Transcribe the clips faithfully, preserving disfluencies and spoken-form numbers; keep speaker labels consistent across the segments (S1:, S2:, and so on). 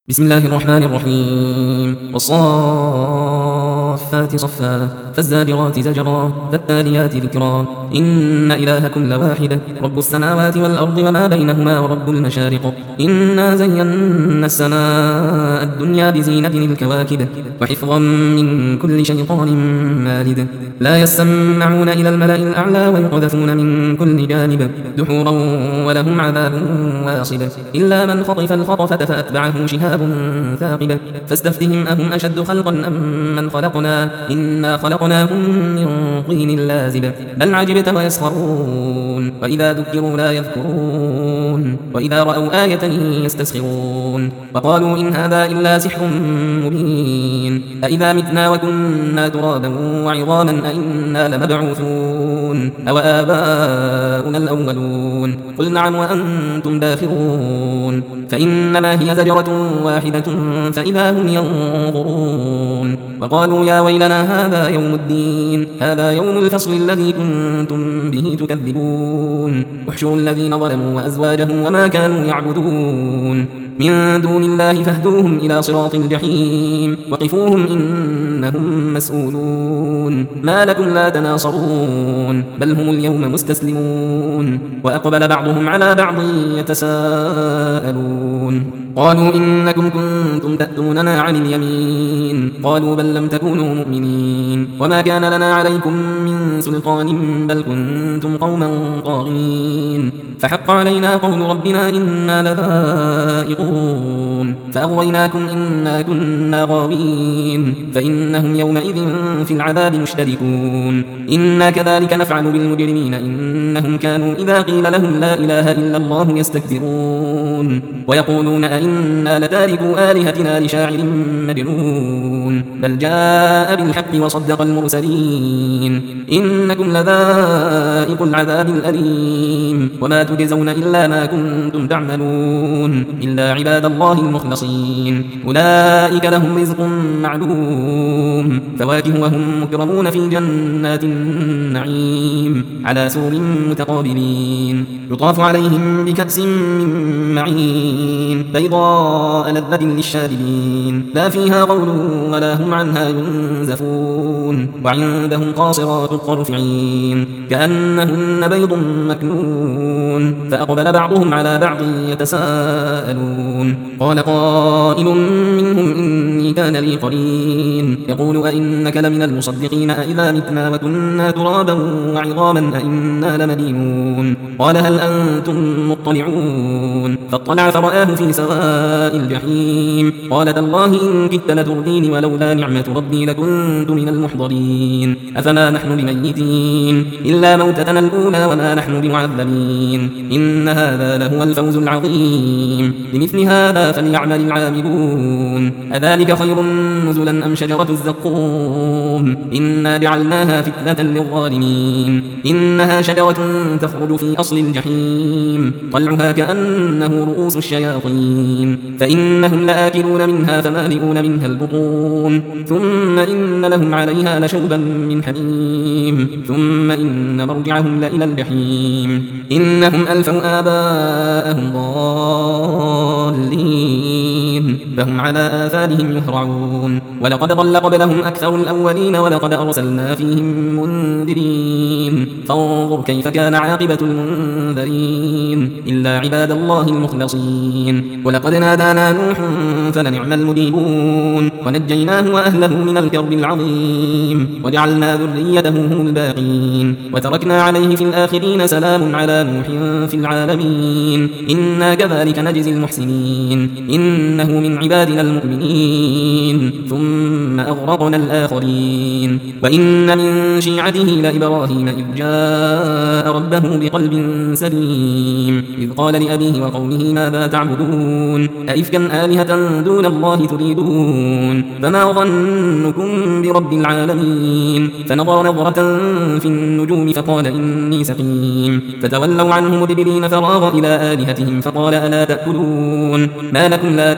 S1: بسم الله الرحمن الرحيم والصافات صفا فالزاجرات زجرا فالتاليات ذكرا إن إلهكم لواحد رب السماوات والأرض وما بينهما ورب المشارق إنا زينا السماء الدنيا بزينة الكواكب وحفظا من كل شيطان مارد لا يسمعون إلى الملأ الأعلى ويقذفون من كل جانب دحورا ولهم عذاب واصب إلا من خطف الخطفة فأتبعه شهاب ثاقب فاستفتهم أهم أشد خلقا أم من خلقنا إنا خلقناهم من طين لازب بل عجبت ويسخرون وإذا ذكروا لا يذكرون وإذا رأوا آية يستسخرون وقالوا إن هذا إلا سحر مبين أإذا متنا وكنا ترابا وعظاما أئنا لمبعوثون أو آباؤنا الأولون قل نعم وأنتم داخرون فإنما هي زجرة واحدة فإذا هم ينظرون وقالوا يا ويلنا هذا يوم الدين هذا يوم الفصل الذي كنتم به تكذبون احشروا الذين ظلموا وأزواجهم وما كانوا يعبدون من دون الله فاهدوهم إلى صراط الجحيم وقفوهم إنهم مسؤولون ما لكم لا تناصرون بل هم اليوم مستسلمون وأقبل بعضهم على بعض يتساءلون قالوا إنكم كنتم تأتوننا عن اليمين قالوا بل لم تكونوا مؤمنين وما كان لنا عليكم من سلطان بل كنتم قوما طاغين فحق علينا قول ربنا إنا لذائقون فأغويناكم إنا كنا غاوين فإنهم يومئذ في العذاب مشتركون إنا كذلك نفعل بالمجرمين إنهم كانوا إذا قيل لهم لا إله إلا الله يستكبرون ويقولون أئنا لتاركوا آلهتنا لشاعر مجنون بل جاء بالحق وصدق المرسلين إنكم لذائق العذاب الأليم وما تجزون إلا ما كنتم تعملون إلا عباد الله المخلصين أولئك لهم رزق معلوم فواكه وهم مكرمون في جنات النعيم على سور متقابلين يطاف عليهم بكأس من معين بيضاء لذة للشاربين لا فيها غول ولا هم عنها ينزفون وعندهم قاصرات الطرف عين كأنهن بيض مكنون فأقبل بعضهم على بعض يتساءلون قال قائل منهم إني كان لي قرين يقول أئنك لمن المصدقين أئذا متنا وكنا ترابا وعظاما أئنا لمدينون قال هل أنتم مطلعون فاطلع فرآه في سواء الجحيم قال تالله إن كدت لتردين ولولا نعمة ربي لكنت من المحضرين أفما نحن بميتين إلا موتتنا الأولى وما نحن بمعذبين إن هذا لهو الفوز العظيم لمثل هذا فليعمل العاملون أذلك خير نزلا أم شجرة الزقوم إنا جعلناها فتنة للظالمين إنها شجرة تخرج في أصل الجحيم طلعها كأنه رؤوس الشياطين فإنهم لآكلون منها فمالئون منها البطون ثم إن لهم عليها لشوبا من حميم ثم إن مرجعهم لإلى الجحيم إنهم ألفوا آباءهم ضالين فهم على آثارهم يهرعون ولقد ضل قبلهم أكثر الأولين ولقد أرسلنا فيهم منذرين فانظر كيف كان عاقبة المنذرين إلا عباد الله المخلصين ولقد نادانا نوح فلنعم المجيبون ونجيناه وأهله من الكرب العظيم وجعلنا ذريته هم الباقين وتركنا عليه في الآخرين سلام على نوح في العالمين إنا كذلك نجزي المحسنين إنه من عبادنا المؤمنين ثم أغرقنا الآخرين وإن من شيعته لإبراهيم إذ جاء ربه بقلب سليم إذ قال لأبيه وقومه ماذا تعبدون أئفكا آلهة دون الله تريدون فما ظنكم برب العالمين فنظر نظرة في النجوم فقال إني سقيم فتولوا عنه مدبرين فراغ إلى آلهتهم فقال ألا تأكلون تعملون ما لكم لا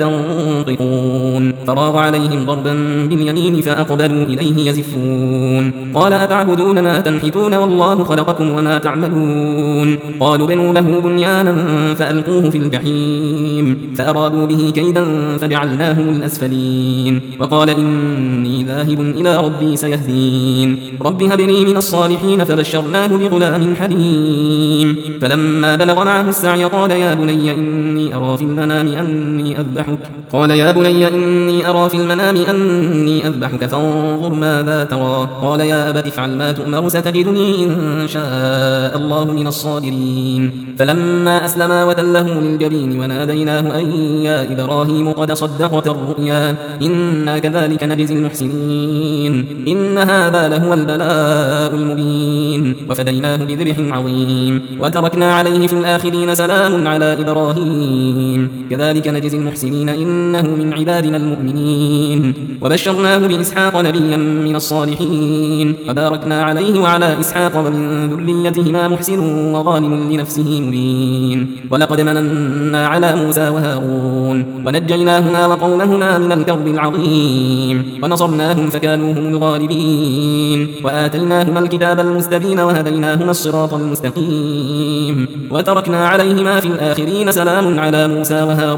S1: تنطقون فراغ عليهم ضربا باليمين فأقبلوا إليه يزفون قال أتعبدون ما تنحتون والله خلقكم وما تعملون قالوا بنوا له بنيانا فألقوه في الجحيم فأرادوا به كيدا فجعلناهم الأسفلين وقال إني ذاهب إلى ربي سيهدين رب هب لي من الصالحين فبشرناه بغلام حليم فلما بلغ معه السعي قال يا بني إني أرى في المنام أني أذبحك قال يا بني إني أرى في المنام أني أذبحك فانظر ماذا ترى قال يا أبت افعل ما تؤمر ستجدني إن شاء الله من الصابرين فلما أسلما وتله للجبين وناديناه أن يا إبراهيم قد صدقت الرؤيا إنا كذلك نجزي المحسنين إن هذا لهو البلاء المبين وفديناه بذبح عظيم وتركنا عليه في الآخرين سلام على إبراهيم كذلك نجزي المحسنين إنه من عبادنا المؤمنين وبشرناه بإسحاق نبيا من الصالحين وباركنا عليه وعلى إسحاق ومن ذريتهما محسن وظالم لنفسه مبين ولقد مننا على موسى وهارون ونجيناهما وقومهما من الكرب العظيم ونصرناهم فكانوا هم الغالبين وآتيناهما الكتاب المستبين وهديناهما الصراط المستقيم وتركنا عليهما في الآخرين سلام على موسى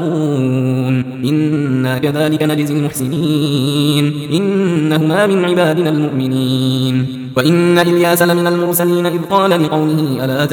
S1: وهارون إنا كذلك نجزي المحسنين إنهما من عبادنا المؤمنين وإن إلياس لمن المرسلين إذ قال لقومه ألا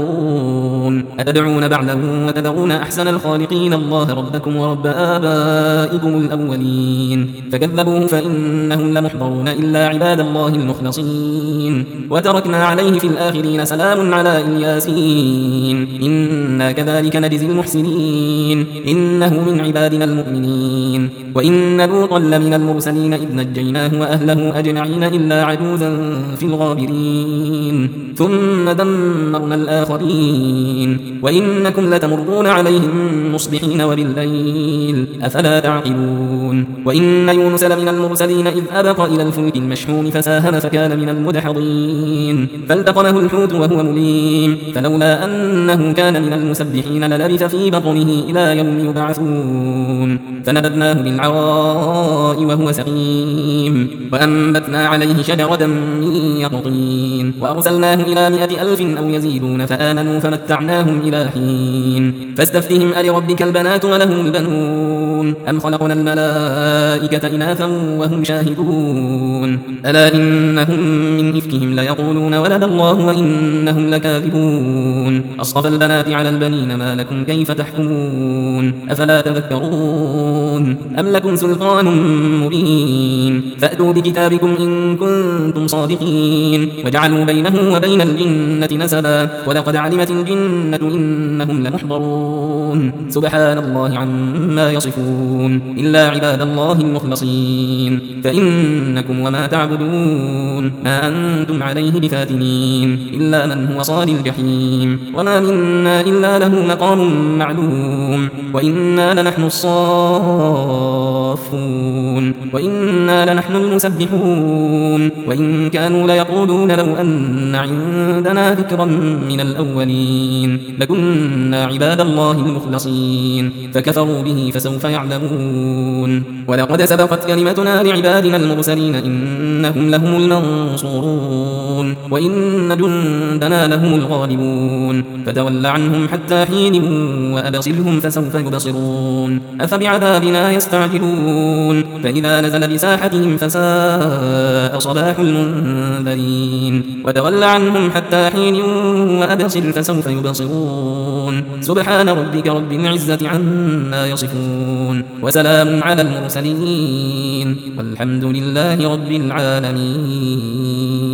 S1: تتقون أتدعون بعلا وتذرون أحسن الخالقين الله ربكم ورب آبائكم الأولين فكذبوه فإنهم لمحضرون إلا عباد الله المخلصين وتركنا عليه في الآخرين سلام على الياسين إنا كذلك نجزي المحسنين إنه من عبادنا المؤمنين وإن لوطا لمن المرسلين إذ نجيناه وأهله أجمعين إلا عجوزا في الغابرين ثم دمرنا الآخرين وإنكم لتمرون عليهم مصبحين وبالليل أفلا تعقلون وإن يونس لمن المرسلين إذ أبق إلى الفلك المشحون فساهم فكان من المدحضين فالتقمه الحوت وهو مليم فلولا أنه كان من المسبحين للبث في بطنه إلى يوم يبعثون فنبذناه بالعراء وهو سقيم وأنبتنا عليه شجرة من يقطين وأرسلناه إلى مائة ألف أو يزيدون فآمنوا فمتعناهم إلى حين فاستفتهم ألربك البنات ولهم البنون أم خلقنا الملائكة إناثا وهم شاهدون ألا إنهم من إفكهم ليقولون ولد الله وإنهم لكاذبون أصطفى البنات على البنين ما لكم كيف تحكمون أفلا تذكرون أم لكم سلطان مبين فأتوا بكتابكم إن كنتم صادقين وجعلوا بينه وبين الجنة نسبا ولقد علمت الجنة إنهم لمحضرون سبحان الله عما يصفون إلا عباد الله المخلصين فإنكم وما تعبدون ما أنتم عليه بفاتنين إلا من هو صال الجحيم وما منا إلا له مقام معلوم وإنا لنحن الصافون وإنا لنحن المسبحون وإن كانوا ليقولون لو أن عندنا ذكرا من الأولين لكنا عباد الله المخلصين فكفروا به فسوف يعلمون ولقد سبقت كلمتنا لعبادنا المرسلين إنهم لهم المنصورون وإن جندنا لهم الغالبون فتول عنهم حتى حين وأبصرهم فسوف يبصرون أفبعذابنا يستعجلون فإذا نزل بساحتهم فساء صباح المنذرين وتول عنهم حتى حين وأبصر فسوف يبصرون سبحان ربك رب العزة عما يصفون وسلام على المرسلين والحمد لله رب العالمين.